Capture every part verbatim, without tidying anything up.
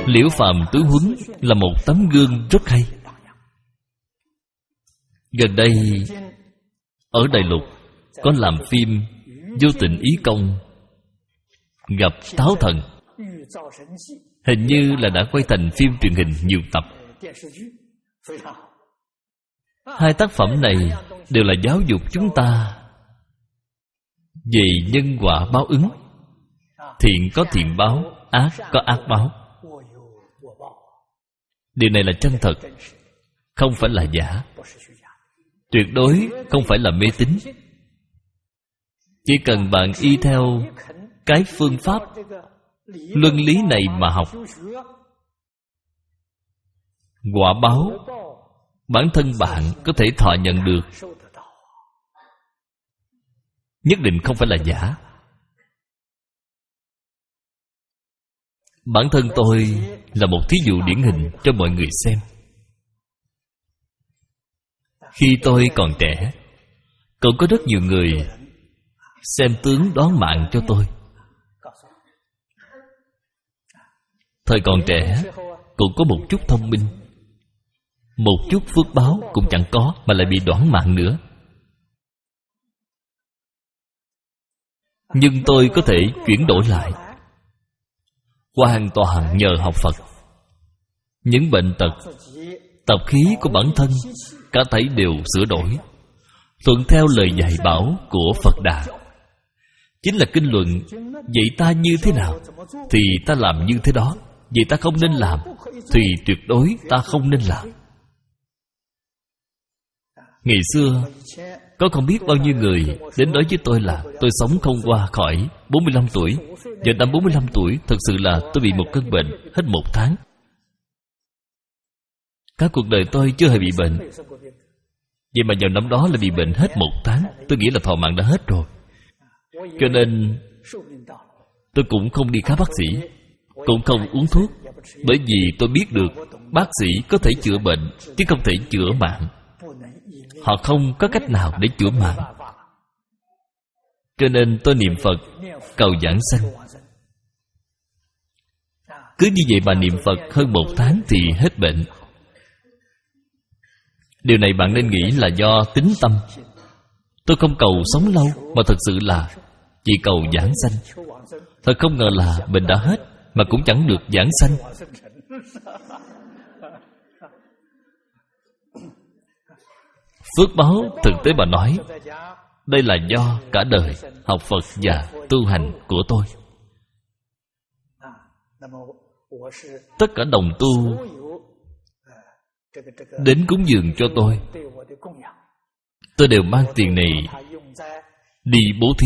Liễu Phàm tướng huấn là một tấm gương rất hay. Gần đây ở Đại Lục có làm phim Vô Tình Ý Công gặp Táo Thần, hình như là đã quay thành phim truyền hình nhiều tập. Hai tác phẩm này đều là giáo dục chúng ta về nhân quả báo ứng. Thiện có thiện báo, ác có ác báo. Điều này là chân thật, không phải là giả. Tuyệt đối không phải là mê tín. Chỉ cần bạn y theo cái phương pháp luân lý này mà học, quả báo bản thân bạn có thể thọ nhận được, nhất định không phải là giả. Bản thân tôi là một thí dụ điển hình cho mọi người xem. Khi tôi còn trẻ, cũng có rất nhiều người xem tướng đoán mạng cho tôi. Thời còn trẻ cũng có một chút thông minh, một chút phước báo cũng chẳng có, mà lại bị đoán mạng nữa. Nhưng tôi có thể chuyển đổi lại, hoàn toàn nhờ học Phật. Những bệnh tật, tập khí của bản thân cả thảy đều sửa đổi, thuận theo lời dạy bảo của Phật Đà. Chính là kinh luận, vậy ta như thế nào thì ta làm như thế đó, vậy ta không nên làm thì tuyệt đối ta không nên làm. Ngày xưa có không biết bao nhiêu người đến nói với tôi là tôi sống không qua khỏi bốn mươi lăm tuổi. Giờ năm bốn mươi lăm tuổi, thật sự là tôi bị một cơn bệnh hết một tháng. Cả cuộc đời tôi chưa hề bị bệnh, vậy mà vào năm đó là bị bệnh hết một tháng. Tôi nghĩ là thọ mạng đã hết rồi. Cho nên tôi cũng không đi khám bác sĩ, cũng không uống thuốc, bởi vì tôi biết được bác sĩ có thể chữa bệnh chứ không thể chữa mạng. Họ không có cách nào để chữa mạng. Cho nên tôi niệm Phật cầu giảng sanh. Cứ như vậy mà niệm Phật hơn một tháng thì hết bệnh. Điều này bạn nên nghĩ là do tín tâm. Tôi không cầu sống lâu, mà thật sự là chỉ cầu giảng sanh. Thật không ngờ là bệnh đã hết mà cũng chẳng được giảng sanh. Phước báo thực tế mà nói, đây là do cả đời học Phật và tu hành của tôi. Tất cả đồng tu đến cúng dường cho tôi, tôi đều mang tiền này đi bố thí.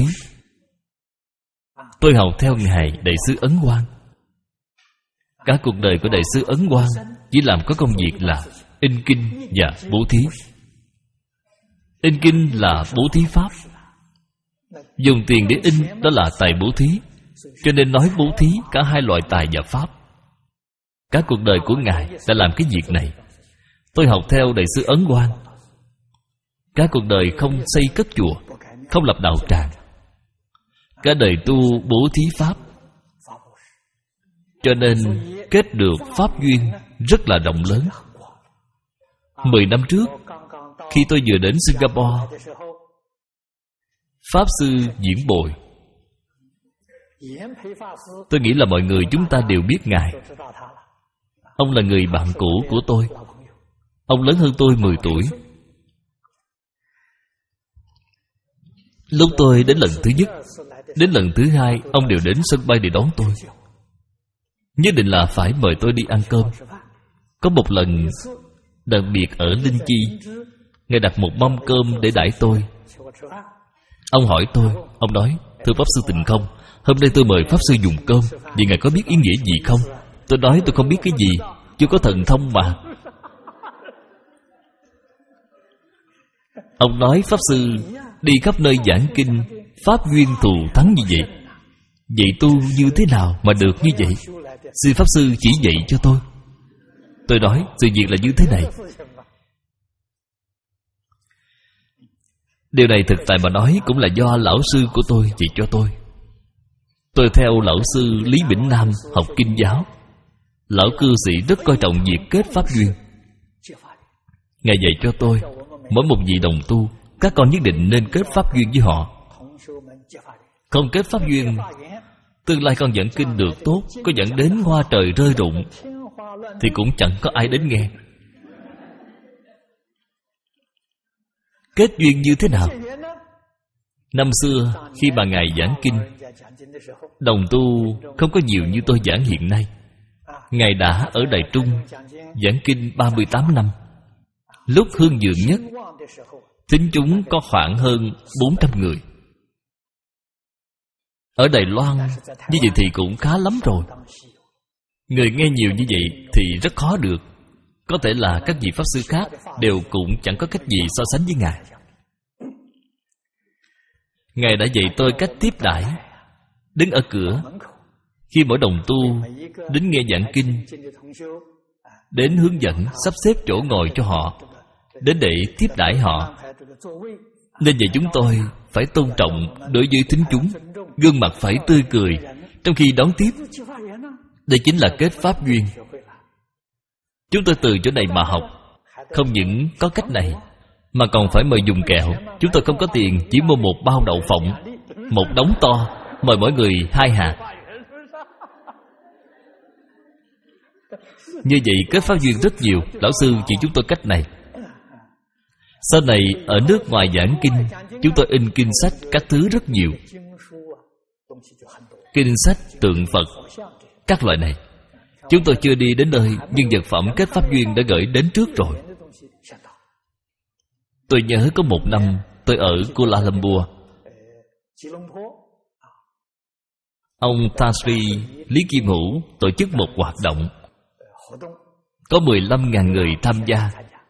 Tôi học theo Ngài Đại sứ Ấn Quang. Cả cuộc đời của Đại sứ Ấn Quang chỉ làm có công việc là in kinh và bố thí. In kinh là bố thí pháp. Dùng tiền để in đó là tài bố thí. Cho nên nói bố thí cả hai loại tài và pháp. Cả cuộc đời của Ngài đã làm cái việc này. Tôi học theo Đại sứ Ấn Quang. Cả cuộc đời không xây cất chùa, không lập đạo tràng. Cả đời tu bố thí pháp. Cho nên kết được pháp duyên rất là rộng lớn. Mười năm trước, khi tôi vừa đến Singapore, Pháp Sư Diễn Bồi, tôi nghĩ là mọi người chúng ta đều biết Ngài. Ông là người bạn cũ của tôi. Ông lớn hơn tôi mười tuổi. Lúc tôi đến lần thứ nhất, đến lần thứ hai, ông đều đến sân bay để đón tôi. Nhất định là phải mời tôi đi ăn cơm. Có một lần đặc biệt ở Linh Chi, Ngài đặt một mâm cơm để đãi tôi. Ông hỏi tôi, ông nói: thưa Pháp Sư Tịnh Không, hôm nay tôi mời Pháp Sư dùng cơm, vậy Ngài có biết ý nghĩa gì không? Tôi nói tôi không biết cái gì, chưa có thần thông mà. Ông nói Pháp Sư đi khắp nơi giảng kinh, pháp duyên thù thắng như vậy. Vậy tu như thế nào mà được như vậy? Xin Pháp Sư chỉ dạy cho tôi. Tôi nói sự việc là như thế này. Điều này thực tại mà nói cũng là do lão sư của tôi chỉ cho tôi. Tôi theo lão sư Lý Bỉnh Nam học kinh giáo. Lão cư sĩ rất coi trọng việc kết pháp duyên. Ngài dạy cho tôi, mỗi một vị đồng tu, các con nhất định nên kết pháp duyên với họ. Không kết pháp duyên, tương lai con giảng kinh được tốt, có dẫn đến hoa trời rơi rụng, thì cũng chẳng có ai đến nghe. Kết duyên như thế nào? Năm xưa, khi bà Ngài giảng kinh, đồng tu không có nhiều như tôi giảng hiện nay. Ngài đã ở Đài Trung giảng kinh ba mươi tám năm. Lúc hương dường nhất, thính chúng có khoảng hơn bốn trăm người. Ở Đài Loan, như vậy thì cũng khá lắm rồi. Người nghe nhiều như vậy thì rất khó được. Có thể là các vị Pháp Sư khác đều cũng chẳng có cách gì so sánh với Ngài. Ngài đã dạy tôi cách tiếp đãi. Đứng ở cửa, khi mỗi đồng tu đến nghe giảng kinh, đến hướng dẫn sắp xếp chỗ ngồi cho họ, đến để tiếp đãi họ. Nên vậy chúng tôi phải tôn trọng đối với thính chúng, gương mặt phải tươi cười trong khi đón tiếp. Đây chính là kết pháp duyên. Chúng tôi từ chỗ này mà học. Không những có cách này, mà còn phải mời dùng kẹo. Chúng tôi không có tiền, chỉ mua một bao đậu phộng, một đống to, mời mỗi người hai hạt. Như vậy kết pháp duyên rất nhiều. Lão sư chỉ chúng tôi cách này. Sau này ở nước ngoài giảng kinh, chúng tôi in kinh sách các thứ rất nhiều. Kinh sách, tượng Phật, các loại này. Chúng tôi chưa đi đến nơi, nhưng vật phẩm kết pháp duyên đã gửi đến trước rồi. Tôi nhớ có một năm tôi ở Kuala Lumpur, ông Thasri Lý Kim Hữu tổ chức một hoạt động, có mười lăm nghìn người tham gia.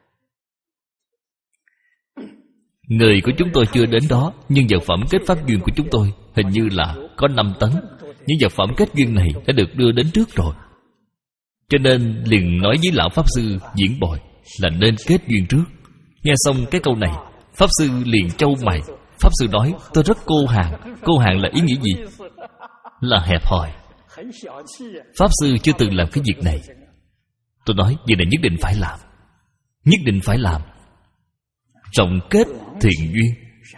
Người của chúng tôi chưa đến đó, nhưng vật phẩm kết pháp duyên của chúng tôi hình như là có năm tấn. Những vật phẩm kết duyên này đã được đưa đến trước rồi. Cho nên liền nói với lão Pháp Sư Diễn Bồi là nên kết duyên trước. Nghe xong cái câu này, Pháp Sư liền chau mày. Pháp Sư nói, tôi rất cô hàng. Cô hàng là ý nghĩa gì? Là hẹp hòi. Pháp Sư chưa từng làm cái việc này. Tôi nói, việc này nhất định phải làm. Nhất định phải làm. Trọng kết thiện duyên.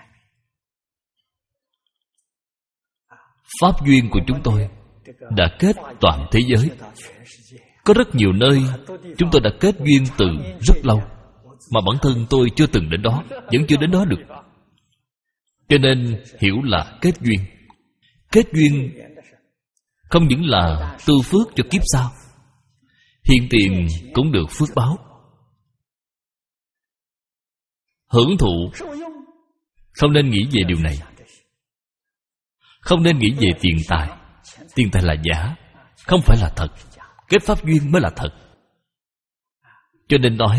Pháp duyên của chúng tôi đã kết toàn thế giới. Có rất nhiều nơi chúng tôi đã kết duyên từ rất lâu, mà bản thân tôi chưa từng đến đó, vẫn chưa đến đó được. Cho nên hiểu là kết duyên. Kết duyên không những là tu phước cho kiếp sau, hiện tiền cũng được phước báo. Hưởng thụ. Không nên nghĩ về điều này. Không nên nghĩ về tiền tài. Tiền tài là giả, không phải là thật. Kết pháp duyên mới là thật. Cho nên nói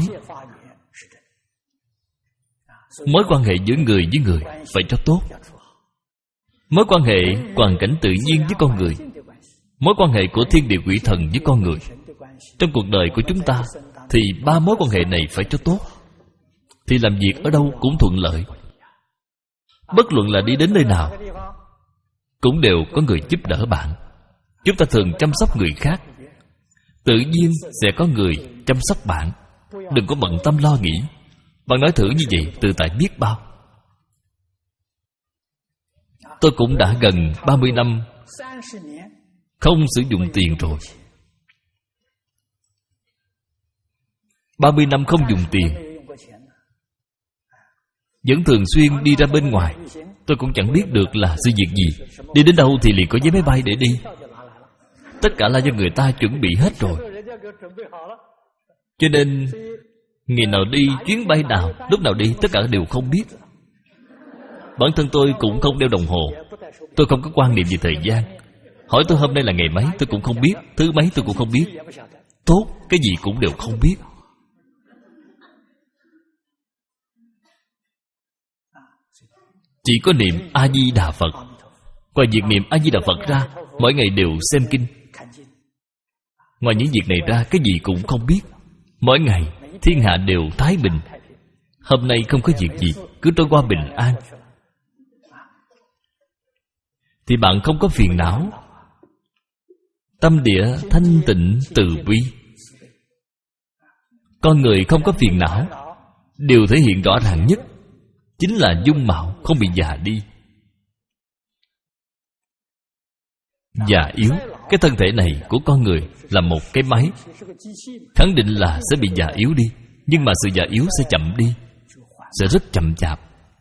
mối quan hệ giữa người với người phải cho tốt. Mối quan hệ hoàn cảnh tự nhiên với con người, mối quan hệ của thiên địa quỷ thần với con người. Trong cuộc đời của chúng ta thì ba mối quan hệ này phải cho tốt, thì làm việc ở đâu cũng thuận lợi. Bất luận là đi đến nơi nào cũng đều có người giúp đỡ bạn. Chúng ta thường chăm sóc người khác, tự nhiên sẽ có người chăm sóc bạn. Đừng có bận tâm lo nghĩ. Bạn nói thử như vậy, tự tại biết bao. Tôi cũng đã gần ba mươi năm không sử dụng tiền rồi. ba mươi năm không dùng tiền, vẫn thường xuyên đi ra bên ngoài. Tôi cũng chẳng biết được là sự việc gì. Đi đến đâu thì liền có vé máy bay để đi. Tất cả là do người ta chuẩn bị hết rồi. Cho nên ngày nào đi, chuyến bay nào, lúc nào đi, tất cả đều không biết. Bản thân tôi cũng không đeo đồng hồ. Tôi không có quan niệm về thời gian. Hỏi tôi hôm nay là ngày mấy, tôi cũng không biết. Thứ mấy tôi cũng không biết. Tốt, cái gì cũng đều không biết. Chỉ có niệm A-di-đà Phật. Ngoài việc niệm A-di-đà Phật ra, mỗi ngày đều xem kinh. Ngoài những việc này ra, cái gì cũng không biết. Mỗi ngày thiên hạ đều thái bình. Hôm nay không có việc gì, cứ trôi qua bình an, thì bạn không có phiền não. tâm địa thanh tịnh từ bi. Con người không có phiền não. Điều thể hiện rõ ràng nhất chính là dung mạo không bị già đi. Già yếu, cái thân thể này của con người là một cái máy, khẳng định là sẽ bị già yếu đi. Nhưng mà sự già yếu sẽ chậm đi, sẽ rất chậm chạp.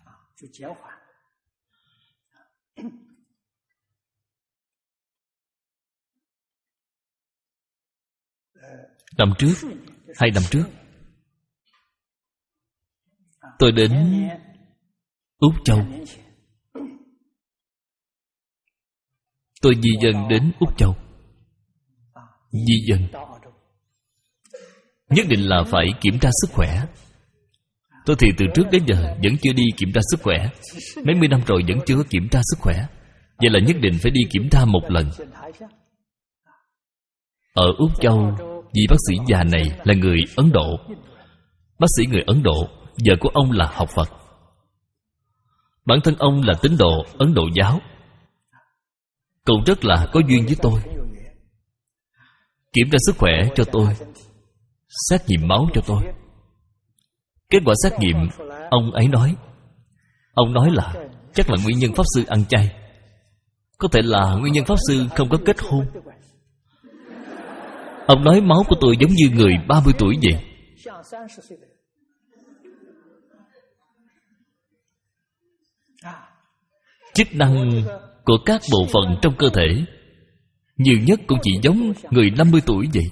Năm trước, hai năm trước, tôi đến Úc Châu. Tôi di dân đến Úc Châu. Di dân nhất định là phải kiểm tra sức khỏe. Tôi thì từ trước đến giờ vẫn chưa đi kiểm tra sức khỏe. Mấy mươi năm rồi vẫn chưa kiểm tra sức khỏe. Vậy là nhất định phải đi kiểm tra một lần. Ở Úc Châu, vị bác sĩ già này là người Ấn Độ. Bác sĩ người Ấn Độ, vợ của ông là học Phật. Bản thân ông là tín đồ Ấn Độ giáo. Cậu rất là có duyên với tôi. Kiểm tra sức khỏe cho tôi, xét nghiệm máu cho tôi. Kết quả xét nghiệm, ông ấy nói Ông nói là chắc là nguyên nhân Pháp Sư ăn chay. Có thể là nguyên nhân Pháp Sư không có kết hôn. Ông nói máu của tôi giống như người ba mươi tuổi vậy. Chức năng của các bộ phận trong cơ thể nhiều nhất cũng chỉ giống người năm mươi tuổi vậy.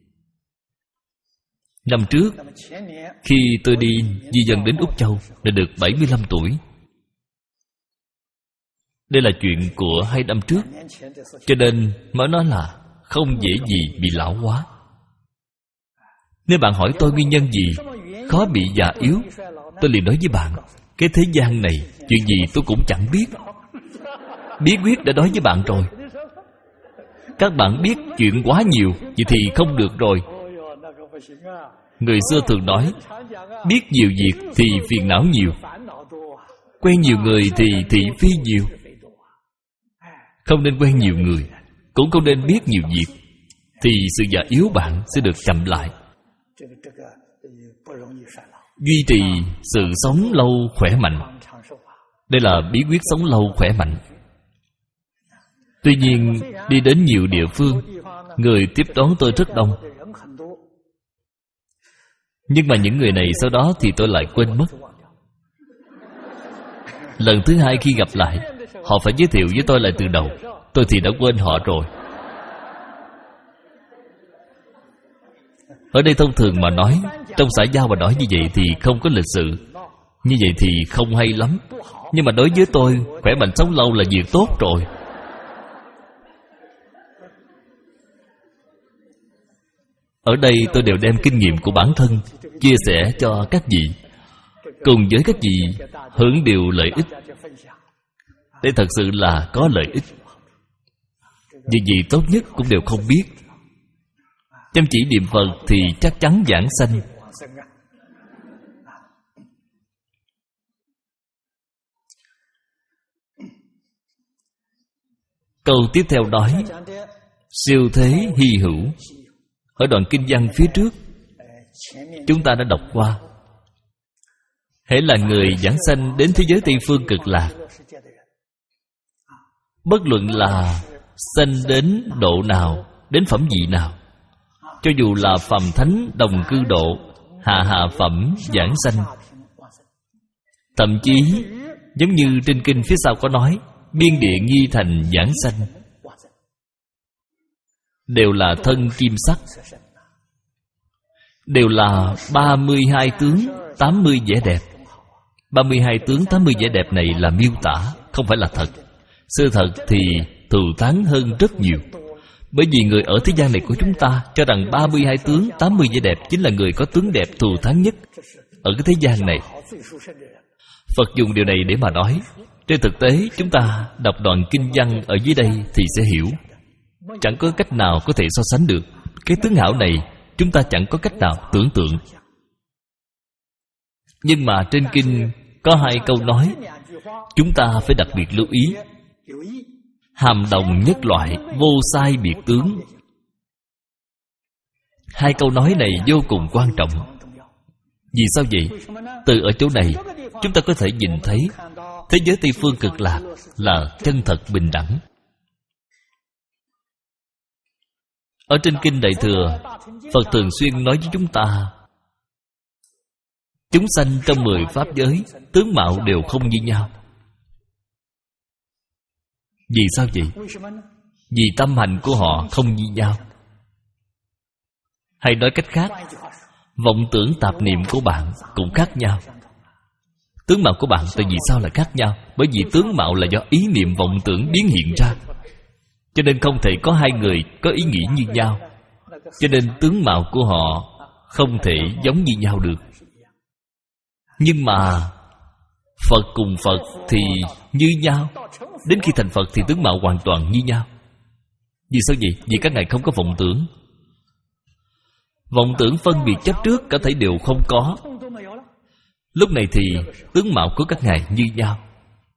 Năm trước, khi tôi đi di dân đến Úc Châu, đã được bảy mươi lăm tuổi. Đây là chuyện của hai năm trước, cho nên mới nói là không dễ gì bị lão hóa. Nếu bạn hỏi tôi nguyên nhân gì khó bị già yếu, tôi liền nói với bạn, cái thế gian này chuyện gì tôi cũng chẳng biết. Bí quyết đã nói với bạn rồi. Các bạn biết chuyện quá nhiều, vậy thì không được rồi. Người xưa thường nói, biết nhiều việc thì phiền não nhiều, quen nhiều người thì thị phi nhiều. Không nên quen nhiều người, cũng không nên biết nhiều việc, thì sự già yếu bạn sẽ được chậm lại. Duy trì sự sống lâu khỏe mạnh, đây là bí quyết sống lâu khỏe mạnh. Tuy nhiên, đi đến nhiều địa phương, người tiếp đón tôi rất đông. Nhưng mà những người này sau đó thì tôi lại quên mất. Lần thứ hai khi gặp lại, họ phải giới thiệu với tôi lại từ đầu. Tôi thì đã quên họ rồi. Ở đây thông thường mà nói, trong xã giao mà nói như vậy thì không có lịch sự. Như vậy thì không hay lắm. Nhưng mà đối với tôi, khỏe mạnh sống lâu là việc tốt rồi. Ở đây tôi đều đem kinh nghiệm của bản thân chia sẻ cho các vị, cùng với các vị hưởng điều lợi ích. Đây thật sự là có lợi ích. Vì gì tốt nhất cũng đều không biết. Chăm chỉ niệm Phật thì chắc chắn vãng sanh. Câu tiếp theo nói, siêu thế hy hữu. Ở đoạn kinh văn phía trước, chúng ta đã đọc qua. Hễ là người vãng sanh đến thế giới Tây Phương Cực Lạc, bất luận là sanh đến độ nào, đến phẩm vị nào, cho dù là phàm thánh đồng cư độ, hạ hạ phẩm vãng sanh, thậm chí giống như trên kinh phía sau có nói, biên địa nghi thành vãng sanh, đều là thân kim sắc, đều là ba mươi hai tướng, tám mươi vẻ đẹp. Ba mươi hai tướng, tám mươi vẻ đẹp này là miêu tả, không phải là thật. Sự thật thì thù thắng hơn rất nhiều. Bởi vì người ở thế gian này của chúng ta cho rằng ba mươi hai tướng, tám mươi vẻ đẹp chính là người có tướng đẹp thù thắng nhất ở cái thế gian này. Phật dùng điều này để mà nói. Trên thực tế, chúng ta đọc đoạn kinh văn ở dưới đây thì sẽ hiểu. Chẳng có cách nào có thể so sánh được. Cái tướng hảo này chúng ta chẳng có cách nào tưởng tượng. Nhưng mà trên kinh có hai câu nói chúng ta phải đặc biệt lưu ý. Hàm đồng nhất loại, vô sai biệt tướng, Hai câu nói này vô cùng quan trọng. Vì sao vậy? Từ ở chỗ này chúng ta có thể nhìn thấy thế giới Tây Phương Cực Lạc là chân thật bình đẳng. Ở trên Kinh Đại Thừa, Phật thường xuyên nói với chúng ta, chúng sanh trong mười pháp giới, tướng mạo đều không như nhau. Vì sao vậy? Vì tâm hành của họ không như nhau. Hay nói cách khác, vọng tưởng tạp niệm của bạn cũng khác nhau. Tướng mạo của bạn tại vì sao lại khác nhau? Bởi vì tướng mạo là do ý niệm vọng tưởng biến hiện ra. Cho nên không thể có hai người có ý nghĩ như nhau. Cho nên tướng mạo của họ không thể giống như nhau được. Nhưng mà Phật cùng Phật thì như nhau. Đến khi thành Phật thì tướng mạo hoàn toàn như nhau. Vì sao vậy? Vì các ngài không có vọng tưởng. Vọng tưởng phân biệt chấp trước cả thảy đều không có. Lúc này thì tướng mạo của các ngài như nhau.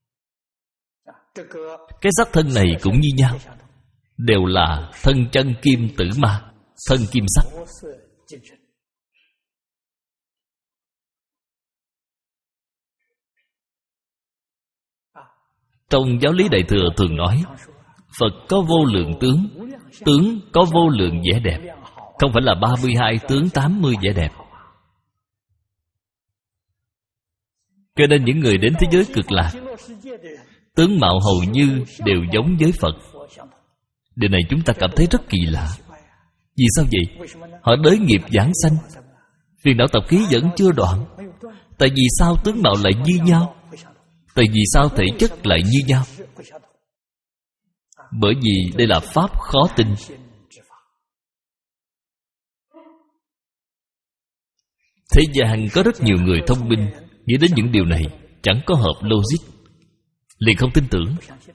Cái sắc thân này cũng như nhau, đều là thân chân kim tử ma, thân kim sắc. Trong giáo lý Đại Thừa thường nói, Phật có vô lượng tướng, tướng có vô lượng vẻ đẹp. Không phải là ba mươi hai tướng tám mươi vẻ đẹp. Cho nên những người đến thế giới Cực Lạc, tướng mạo hầu như đều giống với Phật. Điều này chúng ta cảm thấy rất kỳ lạ. Vì sao vậy? Họ đới nghiệp giảng sanh, phiền não tập khí vẫn chưa đoạn. Tại vì sao tướng mạo lại như nhau? Tại vì sao thể chất lại như nhau? Bởi vì đây là pháp khó tin. Thế gian có rất nhiều người thông minh, nghĩ đến những điều này chẳng có hợp logic, liền không tin tưởng.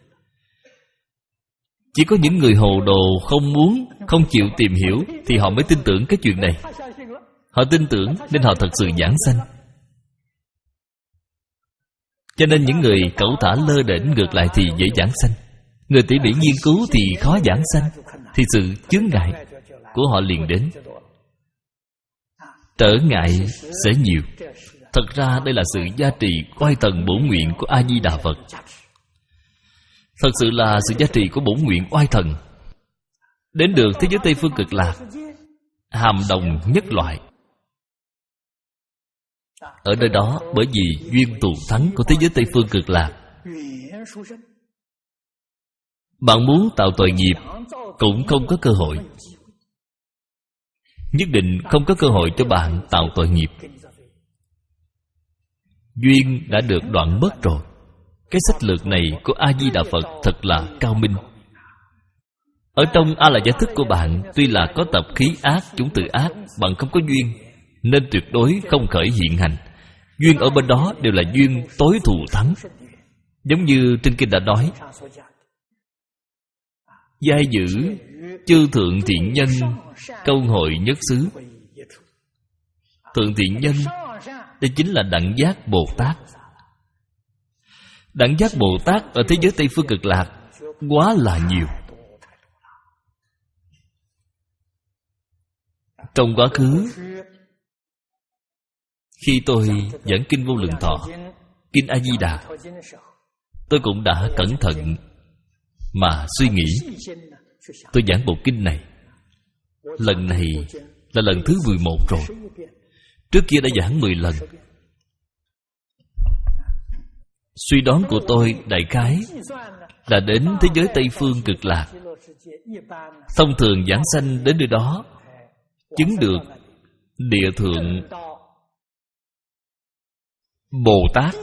Chỉ có những người hồ đồ không muốn, không chịu tìm hiểu thì họ mới tin tưởng cái chuyện này. Họ tin tưởng nên họ thật sự giảng sanh. Cho nên những người cẩu thả lơ đễnh ngược lại thì dễ giảng sanh. Người tỉ mỉ nghiên cứu thì khó giảng sanh. Thì sự chướng ngại của họ liền đến. Trở ngại sẽ nhiều. Thật ra đây là sự gia trì oai thần bổn nguyện của A-di-đà Phật. Thật sự là sự gia trì của bổn nguyện oai thần. Đến được thế giới Tây Phương Cực Lạc, hàm đồng nhất loại. Ở nơi đó, bởi vì duyên thù thắng của thế giới Tây Phương Cực Lạc, bạn muốn tạo tội nghiệp cũng không có cơ hội. Nhất định không có cơ hội cho bạn tạo tội nghiệp. Duyên đã được đoạn mất rồi. Cái sách lược này của A-di-đà Phật thật là cao minh. Ở trong A-la-gia thức của bạn, tuy là có tập khí ác, chủng tử ác, bạn không có duyên, nên tuyệt đối không khởi hiện hành. Duyên ở bên đó đều là duyên tối thù thắng. Giống như trên kinh đã nói, giai giữ chư thượng thiện nhân, câu hội nhất xứ. Thượng thiện nhân, đây chính là Đẳng Giác Bồ Tát. Đẳng Giác Bồ Tát ở thế giới Tây Phương Cực Lạc quá là nhiều. Trong quá khứ, khi tôi giảng Kinh Vô Lượng Thọ, Kinh A-di-đà, tôi cũng đã cẩn thận mà suy nghĩ. Tôi giảng bộ kinh này, lần này là lần thứ mười một rồi. Trước kia đã giảng mười lần. Suy đoán của tôi đại khái là đến thế giới Tây Phương Cực Lạc, thông thường giảng sanh đến nơi đó, chứng được địa thượng Bồ Tát.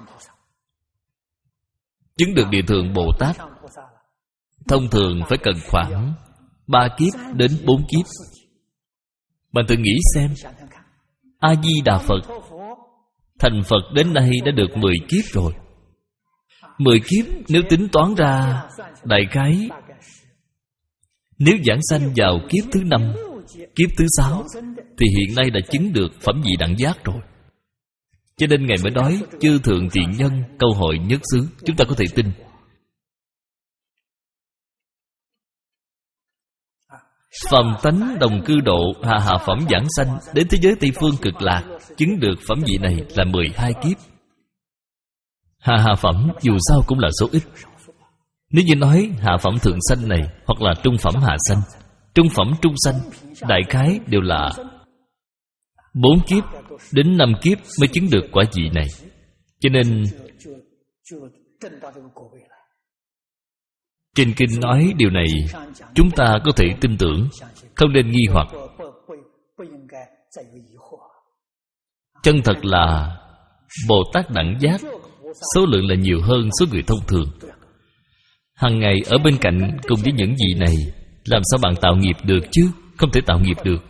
Chứng được địa thượng Bồ Tát thông thường phải cần khoảng ba kiếp đến bốn kiếp. Bạn tự nghĩ xem, A-di-đà Phật thành Phật đến nay đã được mười kiếp rồi. Mười kiếp nếu tính toán ra, đại khái nếu giảng sanh vào kiếp thứ năm, kiếp thứ sáu, thì hiện nay đã chứng được phẩm vị đẳng giác rồi. Cho nên Ngài mới nói chư thượng thiện nhân, câu hội nhất xứ. Chúng ta có thể tin. Phàm tánh đồng cư độ, hạ hạ phẩm giảng sanh, đến thế giới Tây Phương Cực Lạc, chứng được phẩm vị này là mười hai kiếp. Hạ hạ phẩm dù sao cũng là số ít. Nếu như nói hạ phẩm thượng sanh này, hoặc là trung phẩm hạ sanh, trung phẩm trung sanh, đại khái đều là bốn kiếp đến năm kiếp mới chứng được quả vị này. Cho nên trên kinh nói điều này, chúng ta có thể tin tưởng, không nên nghi hoặc. Chân thật là Bồ Tát đẳng giác, số lượng là nhiều hơn số người thông thường. Hằng ngày ở bên cạnh cùng với những vị này, làm sao bạn tạo nghiệp được chứ? Không thể tạo nghiệp được.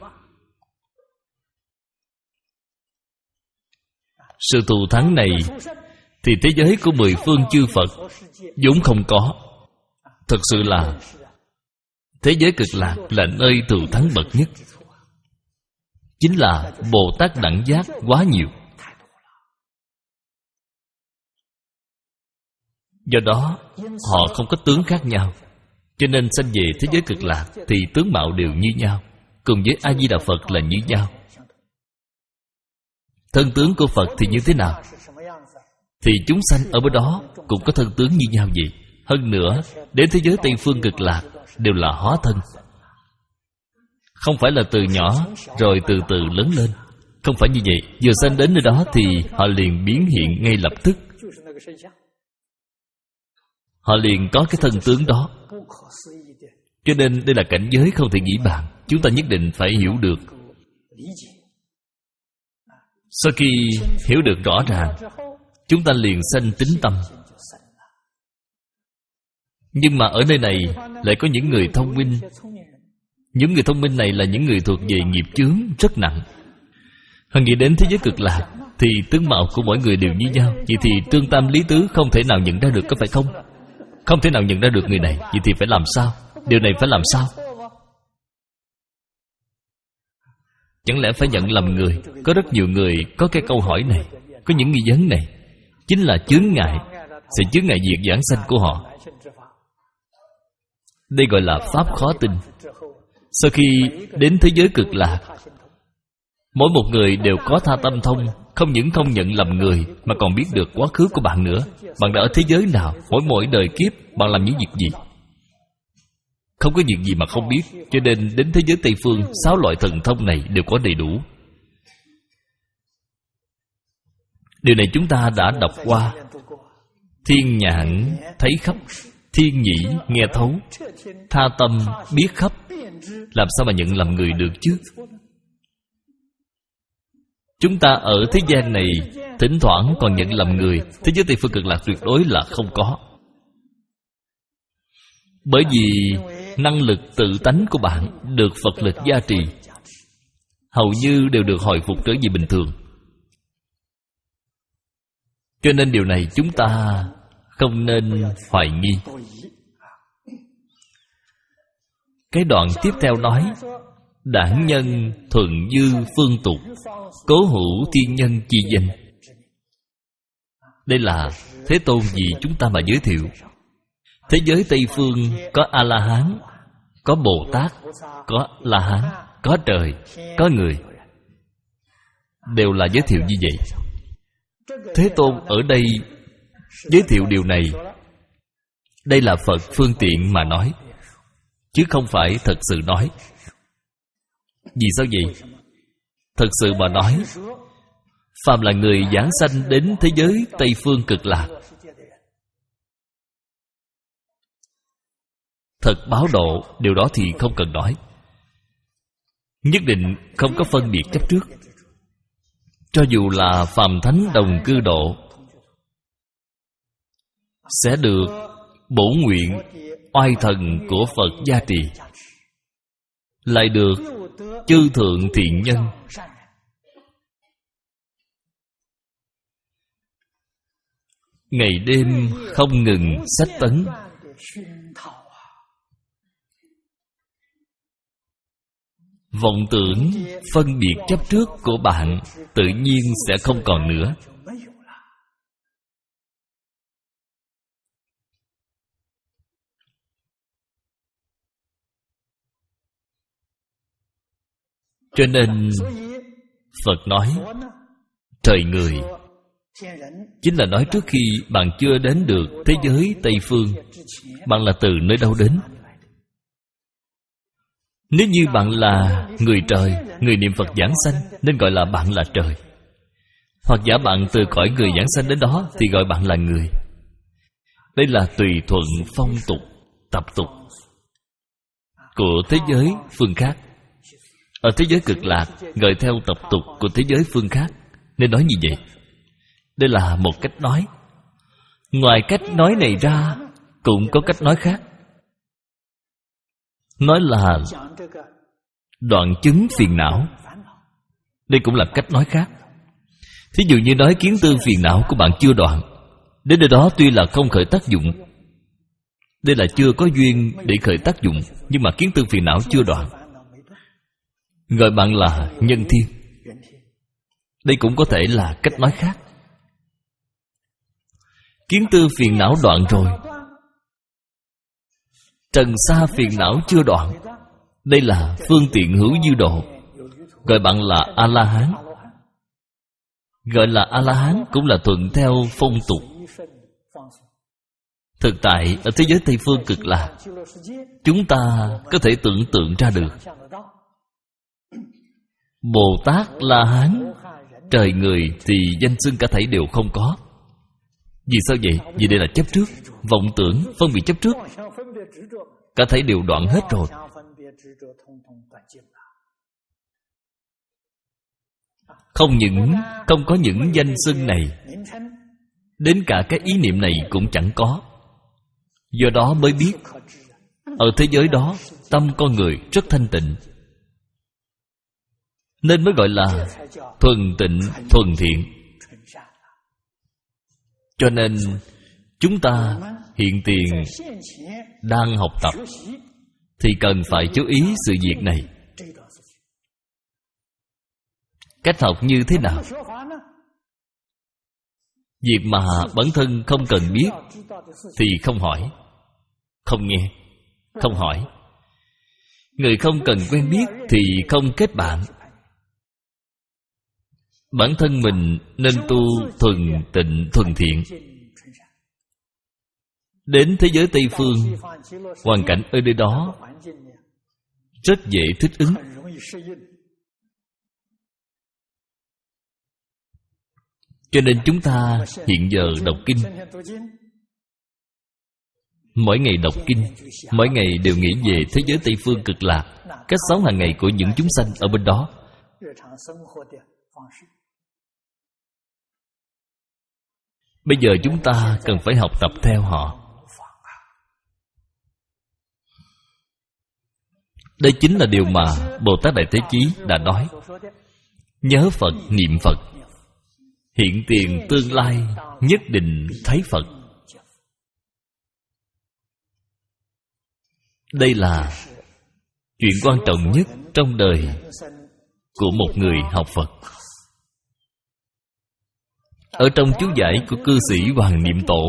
Sự thù thắng này thì thế giới của mười phương chư Phật vốn không có. Thật sự là thế giới Cực Lạc là nơi thù thắng bậc nhất. Chính là Bồ Tát đẳng giác quá nhiều. Do đó họ không có tướng khác nhau, cho nên sanh về thế giới Cực Lạc thì tướng mạo đều như nhau, cùng với A Di Đà Phật là như nhau. Thân tướng của Phật thì như thế nào? Thì chúng sanh ở bên đó cũng có thân tướng như nhau vậy. Hơn nữa, đến thế giới Tây Phương Cực Lạc đều là hóa thân. Không phải là từ nhỏ rồi từ từ lớn lên. Không phải như vậy. Vừa sanh đến nơi đó thì họ liền biến hiện ngay lập tức. Họ liền có cái thân tướng đó. Cho nên đây là cảnh giới không thể nghĩ bàn. Chúng ta nhất định phải hiểu được. Sau khi hiểu được rõ ràng, chúng ta liền sanh tín tâm. Nhưng mà ở nơi này lại có những người thông minh. Những người thông minh này là những người thuộc về nghiệp chướng rất nặng. Họ nghĩ đến thế giới Cực Lạc thì tướng mạo của mỗi người đều như nhau. Vậy thì tương tam lý tứ không thể nào nhận ra được, có phải không? Không thể nào nhận ra được người này. Vậy thì phải làm sao? Điều này phải làm sao? Chẳng lẽ phải nhận lầm người? Có rất nhiều người có cái câu hỏi này, có những nghi vấn này, chính là chướng ngại, sẽ chướng ngại việc giảng sanh của họ. Đây gọi là pháp khó tin. Sau khi đến thế giới Cực Lạc, mỗi một người đều có tha tâm thông. Không những không nhận lầm người, mà còn biết được quá khứ của bạn nữa. Bạn đã ở thế giới nào, mỗi mỗi đời kiếp bạn làm những việc gì. Không có việc gì mà không biết. Cho nên đến thế giới Tây Phương, sáu loại thần thông này đều có đầy đủ. Điều này chúng ta đã đọc qua. Thiên nhãn thấy khắp, thiên nhĩ nghe thấu, tha tâm biết khắp. Làm sao mà nhận lầm người được chứ? Chúng ta ở thế gian này thỉnh thoảng còn nhận lầm người. Thế giới Tây Phương Cực Lạc tuyệt đối là không có. Bởi vì năng lực tự tánh của bạn được Phật lực gia trì, hầu như đều được hồi phục trở về bình thường. Cho nên điều này chúng ta không nên hoài nghi. Cái đoạn tiếp theo nói: đản nhân thuận dư phương tục, cố hữu thiên nhân chi danh. Đây là Thế Tôn vì chúng ta mà giới thiệu. Thế giới Tây Phương có A-la-hán, có Bồ Tát, có La-hán, có trời, có người. Đều là giới thiệu như vậy. Thế Tôn ở đây giới thiệu điều này, đây là Phật phương tiện mà nói, chứ không phải thật sự nói. Vì sao vậy? Thật sự mà nói, phàm là người giảng sanh đến thế giới Tây Phương Cực Lạc, thật báo độ, điều đó thì không cần nói. Nhất định không có phân biệt chấp trước. Cho dù là phàm thánh đồng cư độ, sẽ được bổ nguyện oai thần của Phật gia trì, lại được chư thượng thiện nhân ngày đêm không ngừng sách tấn. Vọng tưởng phân biệt chấp trước của bạn tự nhiên sẽ không còn nữa. Cho nên Phật nói trời người chính là nói trước khi bạn chưa đến được thế giới Tây Phương, bạn là từ nơi đâu đến. Nếu như bạn là người trời, người niệm Phật giảng sanh, nên gọi là bạn là trời. Hoặc giả bạn từ cõi người giảng sanh đến đó, thì gọi bạn là người. Đây là tùy thuận phong tục, tập tục của thế giới phương khác. Ở thế giới Cực Lạc gọi theo tập tục của thế giới phương khác, nên nói như vậy. Đây là một cách nói. Ngoài cách nói này ra, cũng có cách nói khác. Nói là đoạn chứng phiền não, đây cũng là cách nói khác. Thí dụ như nói kiến tư phiền não của bạn chưa đoạn, đến nơi đó tuy là không khởi tác dụng, đây là chưa có duyên để khởi tác dụng, nhưng mà kiến tư phiền não chưa đoạn, gọi bạn là nhân thiên. Đây cũng có thể là cách nói khác. Kiến tư phiền não đoạn rồi, trần sa phiền não chưa đoạn, đây là phương tiện hữu dư độ, gọi bạn là A-la-hán. Gọi là A-la-hán cũng là thuận theo phong tục. Thực tại ở thế giới Tây Phương Cực Lạc, chúng ta có thể tưởng tượng ra được Bồ Tát La Hán, trời người thì danh xưng cả thảy đều không có. Vì sao vậy? Vì đây là chấp trước, vọng tưởng, phân biệt chấp trước, cả thảy đều đoạn hết rồi. Không những không có những danh xưng này, đến cả cái ý niệm này cũng chẳng có. Do đó mới biết ở thế giới đó tâm con người rất thanh tịnh, nên mới gọi là thuần tịnh thuần thiện. Cho nên chúng ta hiện tiền đang học tập thì cần phải chú ý sự việc này. Cách học như thế nào? Việc mà bản thân không cần biết thì không hỏi, không nghe, không hỏi. Người không cần quen biết thì không kết bạn. Bản thân mình nên tu thuần tịnh thuần thiện. Đến thế giới Tây Phương, hoàn cảnh ở nơi đó rất dễ thích ứng. Cho nên chúng ta hiện giờ đọc kinh, mỗi ngày đọc kinh, mỗi ngày đều nghĩ về thế giới Tây Phương Cực Lạc, cách sống hàng ngày của những chúng sanh ở bên đó. Bây giờ chúng ta cần phải học tập theo họ. Đây chính là điều mà Bồ Tát Đại Thế Chí đã nói. Nhớ Phật, niệm Phật, hiện tiền tương lai nhất định thấy Phật. Đây là chuyện quan trọng nhất trong đời của một người học Phật. Ở trong chú giải của cư sĩ Hoàng Niệm Tổ,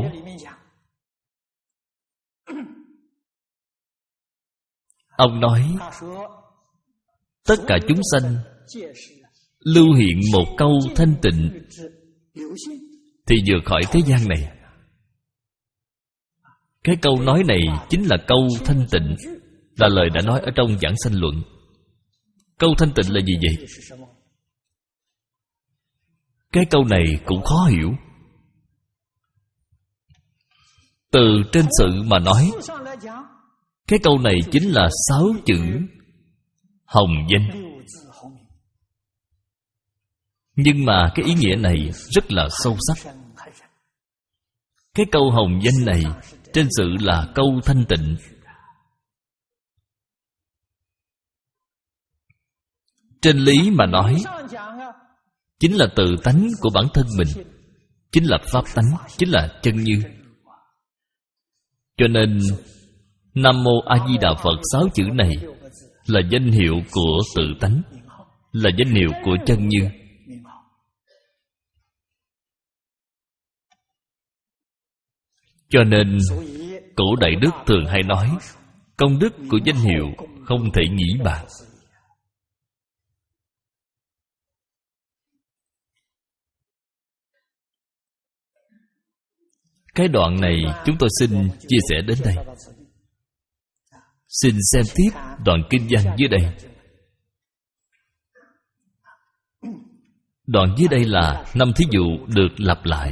ông nói tất cả chúng sanh lưu hiện một câu thanh tịnh thì vượt khỏi thế gian này. Cái câu nói này chính là câu thanh tịnh, là lời đã nói ở trong Giảng Sanh Luận. Câu thanh tịnh là gì vậy? Cái câu này cũng khó hiểu. Từ trên sự mà nói, cái câu này chính là sáu chữ hồng danh. Nhưng mà cái ý nghĩa này rất là sâu sắc. Cái câu hồng danh này trên sự là câu thanh tịnh. Trên lý mà nói, chính là tự tánh của bản thân mình, chính là pháp tánh, chính là chân như. Cho nên Nam Mô A Di Đà Phật sáu chữ này là danh hiệu của tự tánh, là danh hiệu của chân như. Cho nên cổ Đại Đức thường hay nói, công đức của danh hiệu không thể nghĩ bàn. Cái đoạn này chúng tôi xin chia sẻ đến đây. Xin xem tiếp đoạn kinh văn dưới đây. Đoạn dưới đây là năm thí dụ được lặp lại.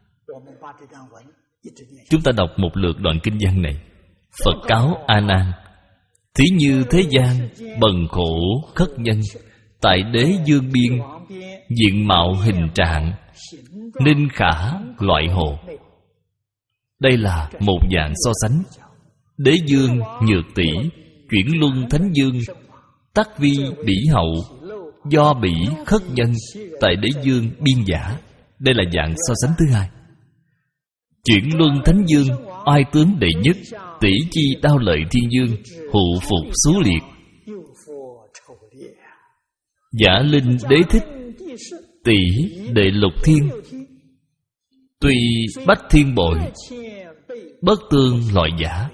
Chúng ta đọc một lượt đoạn kinh văn này. Phật cáo A Nan: thí như thế gian bần khổ khất nhân, tại đế dương biên, diện mạo hình trạng, ninh khả loại hồ. Đây là một dạng so sánh. Đế dương nhược tỷ, chuyển luân thánh dương, tắc vi bỉ hậu, do bỉ khất nhân, tại đế dương biên giả. Đây là dạng so sánh thứ hai. Chuyển luân thánh dương, oai tướng đệ nhất, tỷ chi đao lợi thiên dương, hụ phục xú liệt. Giả linh đế thích, tỷ đệ lục thiên, tùy bách thiên bội, bất tương loại giả.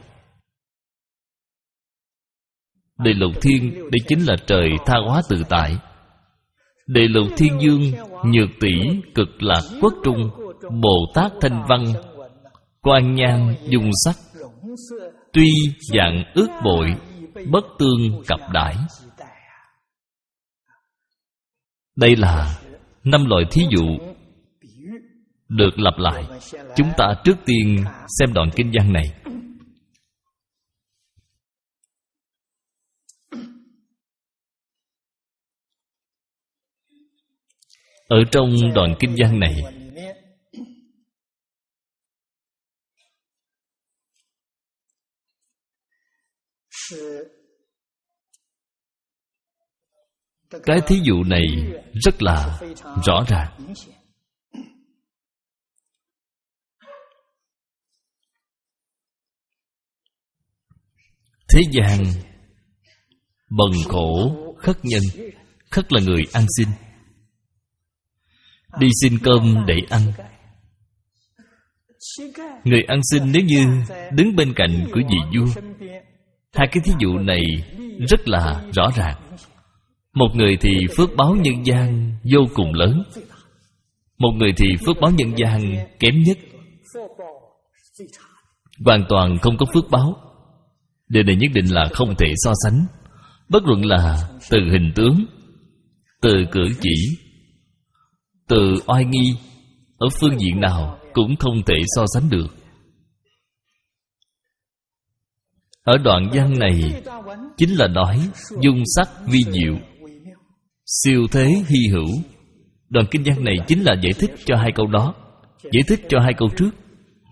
Đệ lục thiên, đây chính là trời tha hóa tự tại. Đệ lục thiên dương, nhược tỷ cực lạc quốc trung, Bồ Tát thanh văn, quan nhang dung sắc, tuy dạng ước bội, bất tương cập đãi. Đây là năm loại thí dụ được lặp lại. Chúng ta trước tiên xem đoạn kinh văn này. Ở trong đoạn kinh văn này, cái thí dụ này rất là rõ ràng. Thế gian bần khổ khất nhân. Khất là người ăn xin, đi xin cơm để ăn. Người ăn xin nếu như đứng bên cạnh của vị vua. Hai cái thí dụ này rất là rõ ràng. Một người thì phước báo nhân gian vô cùng lớn, một người thì phước báo nhân gian kém nhất, hoàn toàn không có phước báo. Điều này nhất định là không thể so sánh. Bất luận là từ hình tướng, từ cử chỉ, từ oai nghi, ở phương diện nào cũng không thể so sánh được. Ở đoạn văn này chính là nói dung sắc vi diệu, siêu thế hy hữu. Đoạn kinh văn này chính là giải thích cho hai câu đó, giải thích cho hai câu trước.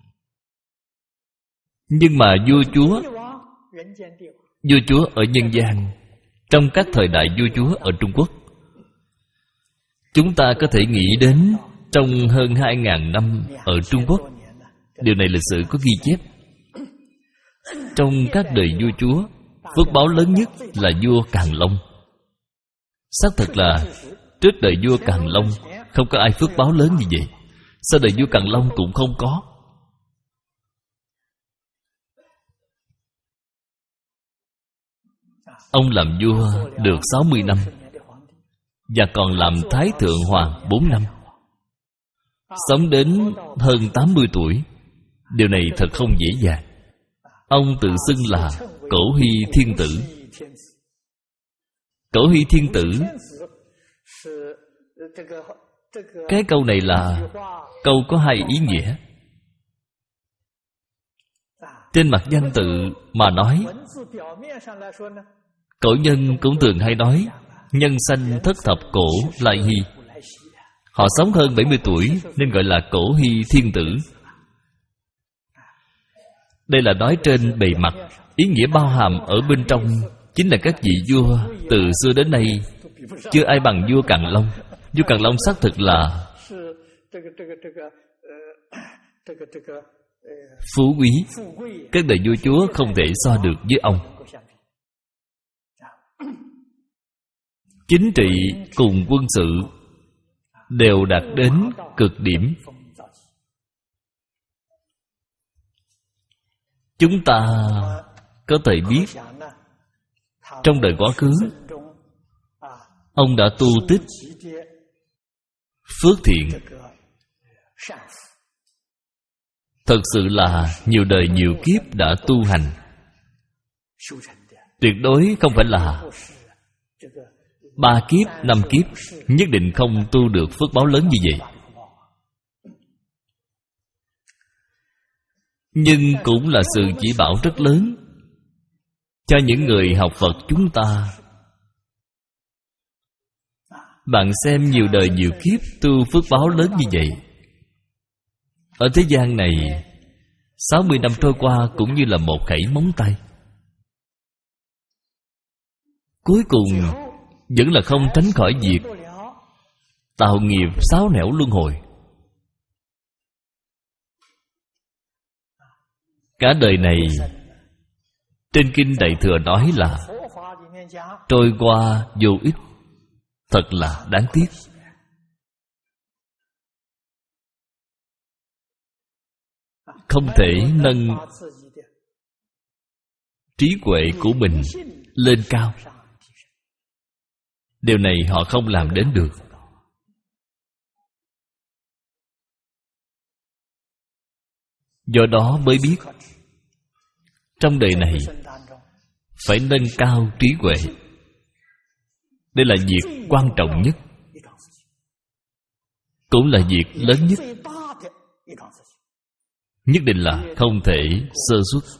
Nhưng mà vua chúa Vua chúa ở nhân gian, trong các thời đại vua chúa ở Trung Quốc, chúng ta có thể nghĩ đến trong hơn hai ngàn năm ở Trung Quốc. Điều này lịch sử có ghi chép. Trong các đời vua chúa, phước báo lớn nhất là vua Càn Long. Xác thực là trước đời vua Càn Long không có ai phước báo lớn như vậy. Sau đời vua Càn Long cũng không có. Ông làm vua được sáu mươi năm và còn làm Thái Thượng Hoàng bốn năm, sống đến hơn tám mươi tuổi. Điều này thật không dễ dàng. Ông tự xưng là Cổ Hy Thiên Tử. Cổ Hy Thiên Tử, cái câu này là câu có hai ý nghĩa. Trên mặt văn tự mà nói, cổ nhân cũng thường hay nói nhân sanh thất thập cổ lai hy. Họ sống hơn bảy mươi tuổi nên gọi là Cổ Hy Thiên Tử. Đây là nói trên bề mặt. Ý nghĩa bao hàm ở bên trong chính là các vị vua từ xưa đến nay chưa ai bằng vua Càn Long. Vua Càn Long xác thực là phú quý. Các đời vua chúa không thể so được với ông. Chính trị cùng quân sự đều đạt đến cực điểm. Chúng ta có thể biết trong đời quá khứ ông đã tu tích phước thiện, thật sự là nhiều đời nhiều kiếp đã tu hành. Tuyệt đối không phải là ba kiếp, năm kiếp nhất định không tu được phước báo lớn như vậy. Nhưng cũng là sự chỉ bảo rất lớn cho những người học Phật chúng ta. Bạn xem nhiều đời nhiều kiếp tu phước báo lớn như vậy. Ở thế gian này, sáu mươi năm trôi qua cũng như là một khẩy móng tay. Cuối cùng vẫn là không tránh khỏi việc tạo nghiệp sáu nẻo luân hồi. Cả đời này, trên Kinh Đại Thừa nói là trôi qua vô ích, thật là đáng tiếc. Không thể nâng trí huệ của mình lên cao. Điều này họ không làm đến được. Do đó mới biết trong đời này phải nâng cao trí huệ. Đây là việc quan trọng nhất, cũng là việc lớn nhất. Nhất định là không thể sơ suất.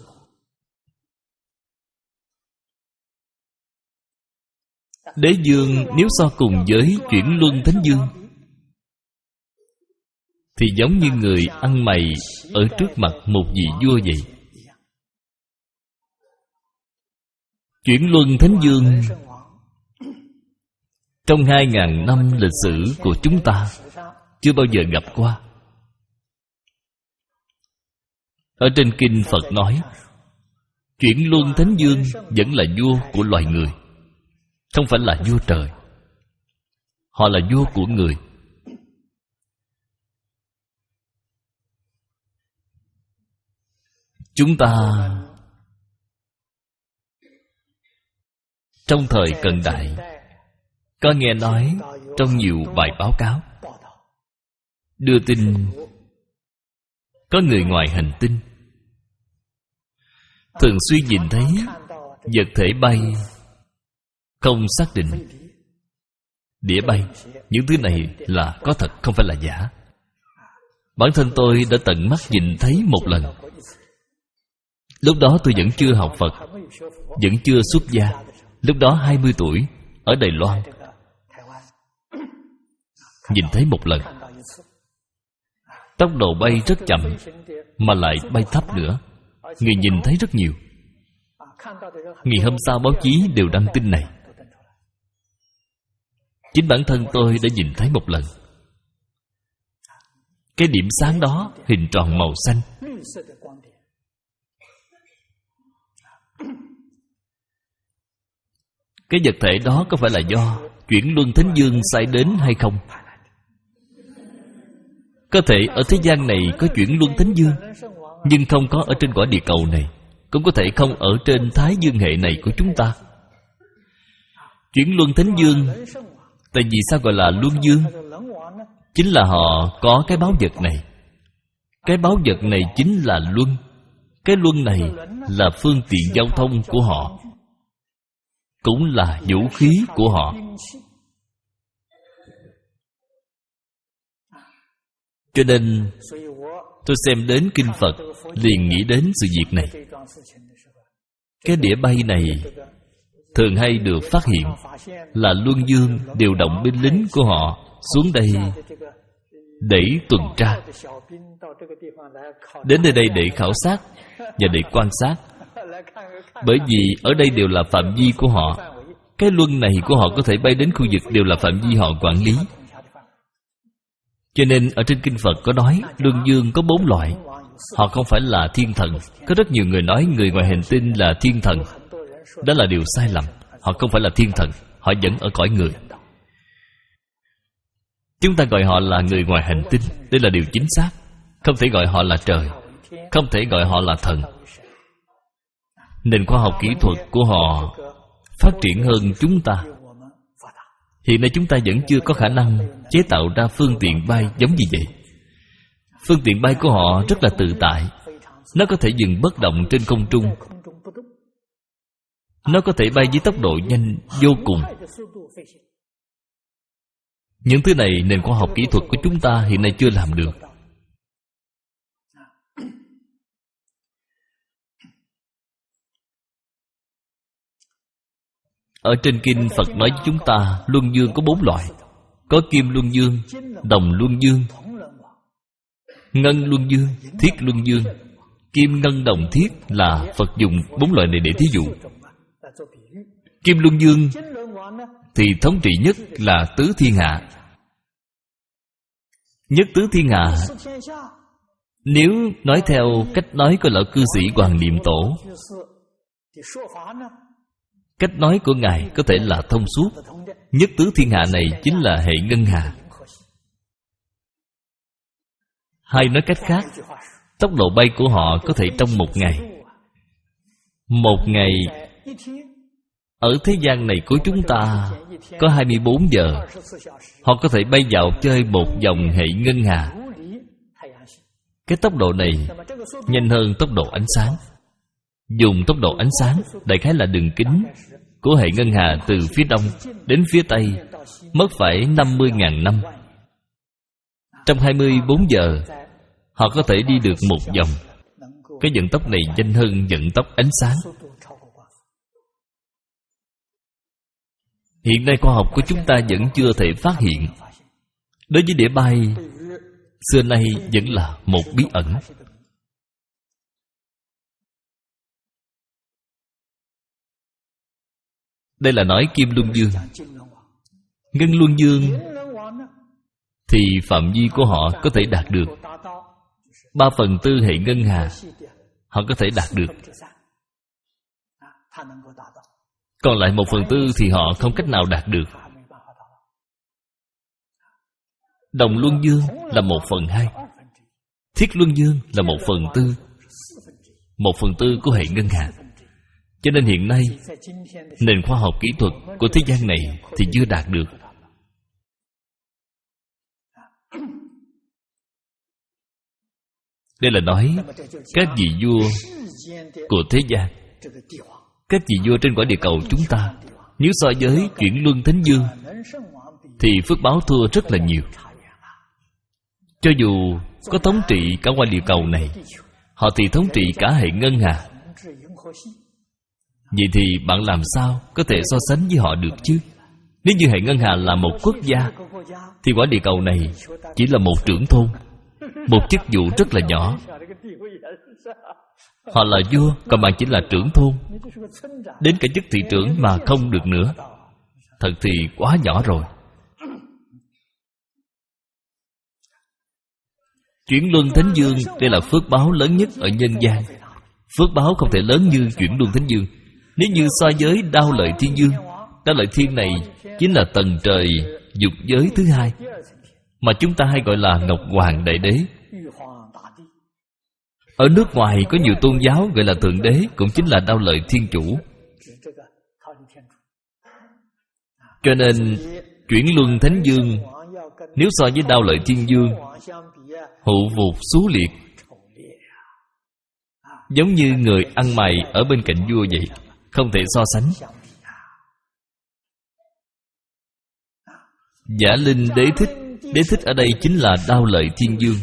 Đế dương nếu so cùng với chuyển luân thánh dương thì giống như người ăn mày ở trước mặt một vị vua vậy. Chuyển luân thánh dương trong hai ngàn năm lịch sử của chúng ta chưa bao giờ gặp qua. Ở trên Kinh Phật nói chuyển luân thánh dương vẫn là vua của loài người, không phải là vua trời. Họ là vua của người. Chúng ta trong thời cận đại có nghe nói trong nhiều bài báo cáo đưa tin có người ngoài hành tinh thường xuyên nhìn thấy vật thể bay không xác định, đĩa bay. Những thứ này là có thật, không phải là giả. Bản thân tôi đã tận mắt nhìn thấy một lần. Lúc đó tôi vẫn chưa học Phật, vẫn chưa xuất gia. Lúc đó hai mươi tuổi, ở Đài Loan. Nhìn thấy một lần. Tốc độ bay rất chậm, mà lại bay thấp nữa. Người nhìn thấy rất nhiều. Ngày hôm sau báo chí đều đăng tin này. Chính bản thân tôi đã nhìn thấy một lần. Cái điểm sáng đó hình tròn màu xanh. Cái vật thể đó có phải là do chuyển luân thánh dương sai đến hay không? Có thể ở thế gian này có chuyển luân thánh dương, nhưng không có ở trên quả địa cầu này. Cũng có thể không ở trên thái dương hệ này của chúng ta. Chuyển luân thánh dương, tại vì sao gọi là luân dương? Chính là họ có cái báu vật này. Cái báu vật này chính là luân. Cái luân này là phương tiện giao thông của họ, cũng là vũ khí của họ. Cho nên tôi xem đến Kinh Phật liền nghĩ đến sự việc này. Cái đĩa bay này thường hay được phát hiện là luân dương điều động binh lính của họ xuống đây để tuần tra, đến nơi đây để khảo sát và để quan sát. Bởi vì ở đây đều là phạm vi của họ. Cái luân này của họ có thể bay đến khu vực đều là phạm vi họ quản lý. Cho nên ở trên Kinh Phật có nói luân dương có bốn loại. Họ không phải là thiên thần. Có rất nhiều người nói người ngoài hành tinh là thiên thần. Đó là điều sai lầm. Họ không phải là thiên thần. Họ vẫn ở cõi người. Chúng ta gọi họ là người ngoài hành tinh. Đây là điều chính xác. Không thể gọi họ là trời, không thể gọi họ là thần. Nền khoa học kỹ thuật của họ phát triển hơn chúng ta. Hiện nay chúng ta vẫn chưa có khả năng chế tạo ra phương tiện bay giống như vậy. Phương tiện bay của họ rất là tự tại. Nó có thể dừng bất động trên không trung. Nó có thể bay với tốc độ nhanh vô cùng. Những thứ này nền khoa học kỹ thuật của chúng ta hiện nay chưa làm được. Ở trên kinh Phật nói với chúng ta, luân dương có bốn loại. Có kim luân dương, đồng luân dương, ngân luân dương, thiết luân dương. Kim, ngân, đồng, thiết là Phật dùng bốn loại này để thí dụ. Kim luân dương thì thống trị nhất là tứ thiên hạ. Nhất tứ thiên hạ, nếu nói theo cách nói của lão cư sĩ Hoàng Niệm Tổ, cách nói của Ngài có thể là thông suốt. Nhất tứ thiên hạ này chính là hệ ngân hà. Hay nói cách khác, tốc độ bay của họ có thể trong một ngày. Một ngày ở thế gian này của chúng ta có hai mươi bốn giờ. Họ có thể bay dạo chơi một vòng hệ ngân hà. Cái tốc độ này nhanh hơn tốc độ ánh sáng. Dùng tốc độ ánh sáng, đại khái là đường kính của hệ ngân hà từ phía đông đến phía tây mất phải năm mươi nghìn năm. Trong hai mươi bốn giờ, họ có thể đi được một vòng. Cái vận tốc này nhanh hơn vận tốc ánh sáng. Hiện nay khoa học của chúng ta vẫn chưa thể phát hiện. Đối với đĩa bay, xưa nay vẫn là một bí ẩn. Đây là nói kim luân dương. Ngân luân dương thì phạm vi của họ có thể đạt được ba phần tư hệ ngân hà. Họ có thể đạt được. Còn lại một phần tư thì họ không cách nào đạt được. Đồng luân dương là một phần hai. Thiết luân dương là một phần tư. Một phần tư của hệ ngân hà. Cho nên hiện nay nền khoa học kỹ thuật của thế gian này thì chưa đạt được. Đây là nói các vị vua của thế gian, các vị vua trên quả địa cầu chúng ta, nếu so với chuyển luân thánh dương thì phước báo thua rất là nhiều. Cho dù có thống trị cả quả địa cầu này, họ thì thống trị cả hệ ngân hà. Vậy thì bạn làm sao có thể so sánh với họ được chứ? Nếu như hệ ngân hà là một quốc gia, thì quả địa cầu này chỉ là một trưởng thôn, một chức vụ rất là nhỏ. Họ là vua, còn bạn chỉ là trưởng thôn. Đến cả chức thị trưởng mà không được nữa. Thật thì quá nhỏ rồi. Chuyển luân thánh dương, đây là phước báo lớn nhất ở nhân gian. Phước báo không thể lớn như chuyển luân thánh dương. Nếu như so với đao lợi thiên dương, đao lợi thiên này chính là tầng trời dục giới thứ hai, mà chúng ta hay gọi là Ngọc Hoàng Đại Đế. Ở nước ngoài có nhiều tôn giáo gọi là Thượng Đế, cũng chính là đao lợi thiên chủ. Cho nên chuyển luân thánh dương nếu so với đao lợi thiên dương, hụ vụt xú liệt, giống như người ăn mày ở bên cạnh vua vậy, không thể so sánh. Giả linh đế thích, đế thích ở đây chính là đao lợi thiên dương.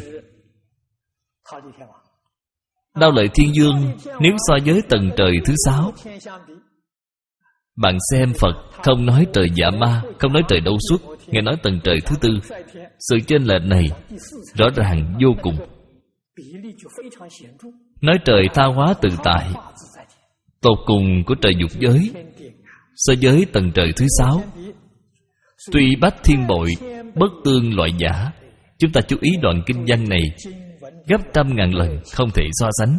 Đao lợi thiên dương nếu so với tầng trời thứ sáu, bạn xem Phật không nói trời Dạ Ma, không nói trời Đâu Xuất, nghe nói tầng trời thứ tư. Sự chênh lệch này rõ ràng vô cùng. Nói trời tha hóa tự tại, tột cùng của trời dục giới so với tầng trời thứ sáu. Tuy bách thiên bội, bất tương loại giả. Chúng ta chú ý đoạn kinh văn này gấp trăm ngàn lần, không thể so sánh.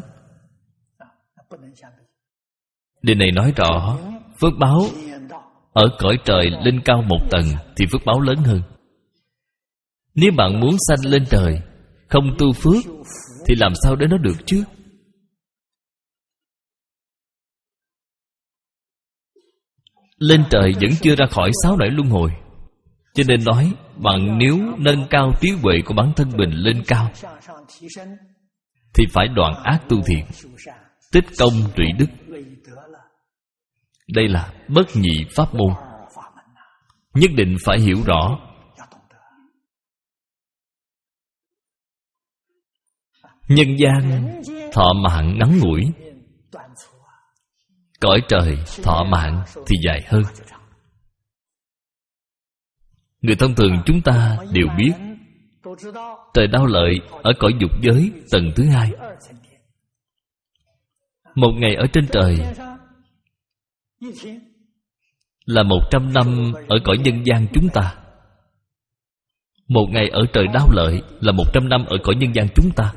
Điều này nói rõ phước báo ở cõi trời lên cao một tầng thì phước báo lớn hơn. Nếu bạn muốn sanh lên trời, không tu phước thì làm sao để nó được chứ? Lên trời vẫn chưa ra khỏi sáu nẻo luân hồi. Cho nên nói, bạn nếu nâng cao trí huệ của bản thân mình lên cao thì phải đoạn ác tu thiện, tích công trụy đức. Đây là bất nhị pháp môn, nhất định phải hiểu rõ. Nhân gian thọ mạng ngắn ngủi, cõi trời thọ mạng thì dài hơn. Người thông thường chúng ta đều biết trời Đao Lợi ở cõi dục giới tầng thứ hai. Một ngày ở trên trời là một trăm năm ở cõi nhân gian chúng ta. Một ngày ở trời Đao Lợi là một trăm năm ở cõi nhân gian chúng ta.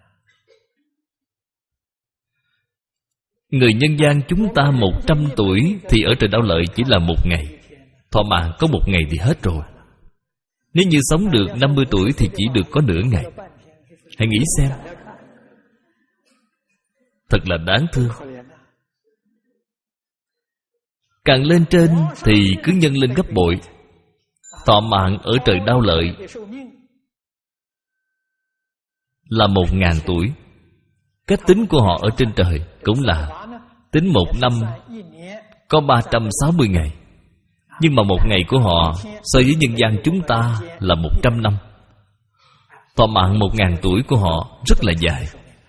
Người nhân gian chúng ta một trăm tuổi thì ở trời Đao Lợi chỉ là một ngày. Thọ mạng có một ngày thì hết rồi. Nếu như sống được năm mươi tuổi thì chỉ được có nửa ngày. Hãy nghĩ xem, thật là đáng thương. Càng lên trên thì cứ nhân lên gấp bội. Thọ mạng ở trời Đao Lợi là một ngàn tuổi. Cách tính của họ ở trên trời cũng là tính một năm có ba trăm sáu mươi ngày. Nhưng mà một ngày của họ so với nhân gian chúng ta là một trăm năm. Thọ mạng một ngàn tuổi của họ rất là dài.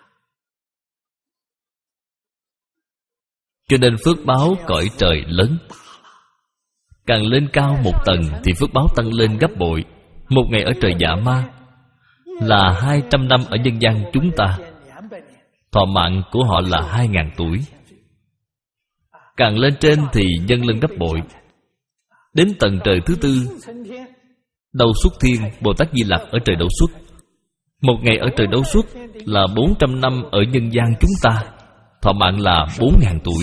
Cho nên phước báo cõi trời lớn. Càng lên cao một tầng thì phước báo tăng lên gấp bội. Một ngày ở trời Dạ Ma là hai trăm năm ở nhân gian chúng ta. Thọ mạng của họ là hai ngàn tuổi. Càng lên trên thì nhân lên gấp bội. Đến tầng trời thứ tư, Đâu Xuất Thiên, Bồ Tát Di Lặc ở trời Đâu Xuất. Một ngày ở trời Đâu Xuất là bốn trăm năm ở nhân gian chúng ta. Thọ mạng là bốn ngàn tuổi.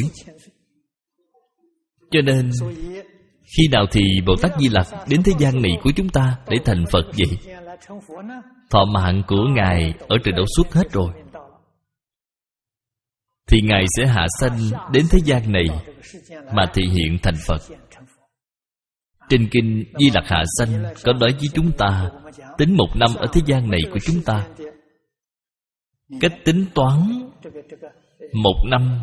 Cho nên khi nào thì Bồ Tát Di Lặc đến thế gian này của chúng ta để thành Phật vậy? Thọ mạng của Ngài ở trời Đâu Xuất hết rồi thì Ngài sẽ hạ sanh đến thế gian này mà thị hiện thành Phật. Trên kinh Di Lặc Hạ Sanh có nói với chúng ta tính một năm ở thế gian này của chúng ta. Cách tính toán một năm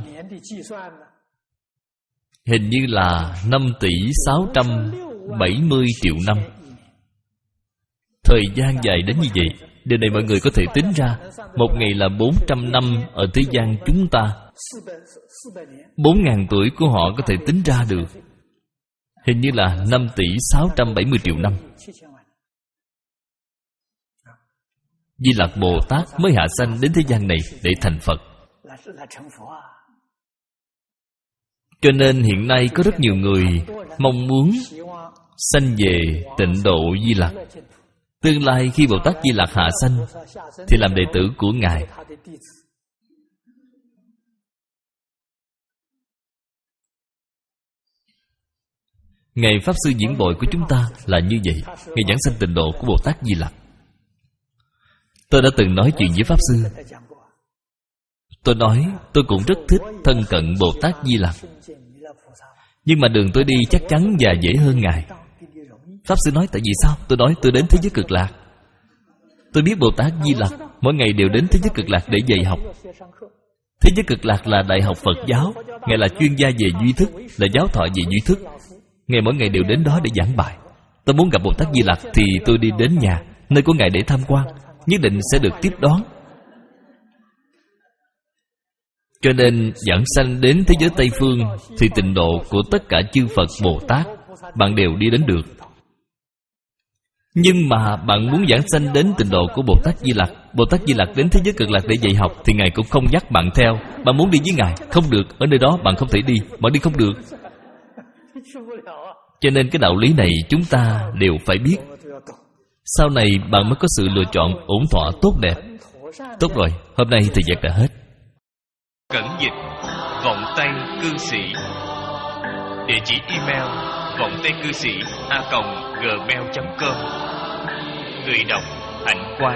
hình như là năm tỷ sáu trăm bảy mươi triệu năm. Thời gian dài đến như vậy. Điều này mọi người có thể tính ra. Một ngày là bốn trăm năm ở thế gian chúng ta. Bốn ngàn tuổi của họ có thể tính ra được. Hình như là năm tỷ sáu trăm bảy mươi triệu năm. Di Lặc Bồ Tát mới hạ sanh đến thế gian này để thành Phật. Cho nên hiện nay có rất nhiều người mong muốn sanh về Tịnh Độ Di Lặc. Tương lai khi Bồ Tát Di Lặc hạ sanh thì làm đệ tử của Ngài. Ngày Pháp Sư Diễn Bội của chúng ta là như vậy. Ngày giảng sanh tịnh độ của Bồ Tát Di Lặc. Tôi đã từng nói chuyện với Pháp Sư. Tôi nói tôi cũng rất thích thân cận Bồ Tát Di Lặc, nhưng mà đường tôi đi chắc chắn và dễ hơn Ngài. Pháp Sư nói tại vì sao? Tôi nói tôi đến thế giới cực lạc. Tôi biết Bồ Tát Di Lặc mỗi ngày đều đến thế giới cực lạc để dạy học. Thế giới cực lạc là đại học Phật giáo. Ngài là chuyên gia về duy thức, là giáo thọ về duy thức. Ngài mỗi ngày đều đến đó để giảng bài. Tôi muốn gặp Bồ Tát Di Lặc thì tôi đi đến nhà, nơi của Ngài để tham quan, nhất định sẽ được tiếp đón. Cho nên giảng sanh đến thế giới Tây Phương thì tịnh độ của tất cả chư Phật Bồ Tát bạn đều đi đến được. Nhưng mà bạn muốn giảng sanh đến tịnh độ của Bồ Tát Di Lặc, Bồ Tát Di Lặc đến thế giới cực lạc để dạy học thì Ngài cũng không dắt bạn theo. Bạn muốn đi với Ngài, không được. Ở nơi đó bạn không thể đi, bạn đi không được. Cho nên cái đạo lý này chúng ta đều phải biết. Sau này bạn mới có sự lựa chọn ổn thỏa tốt đẹp. Tốt rồi, hôm nay thời gian đã hết. Cẩn dịch vọng tây cư sĩ. Địa chỉ email vọng tây cư sĩ a còng gmail chấm com. Người đọc Hạnh Quang.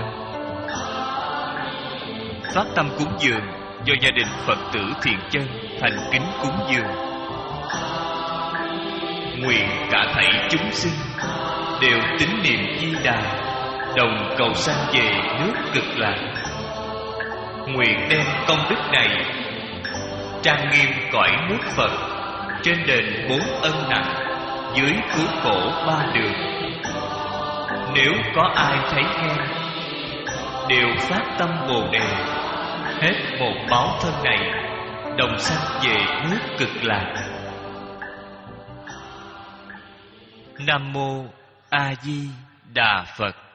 Phát tâm cúng dường do gia đình Phật tử Thiện Chân thành kính cúng dường. Nguyện cả thảy chúng sinh đều tín niệm Di Đà, đồng cầu sanh về nước Cực Lạc. Nguyện đem công đức này trang nghiêm cõi nước Phật, trên đền bốn ân nặng, dưới cứu khổ ba đường. Nếu có ai thấy nghe, đều phát tâm Bồ Đề, hết một báo thân này, đồng sanh về nước Cực Lạc. Nam mô A Di Đà Phật.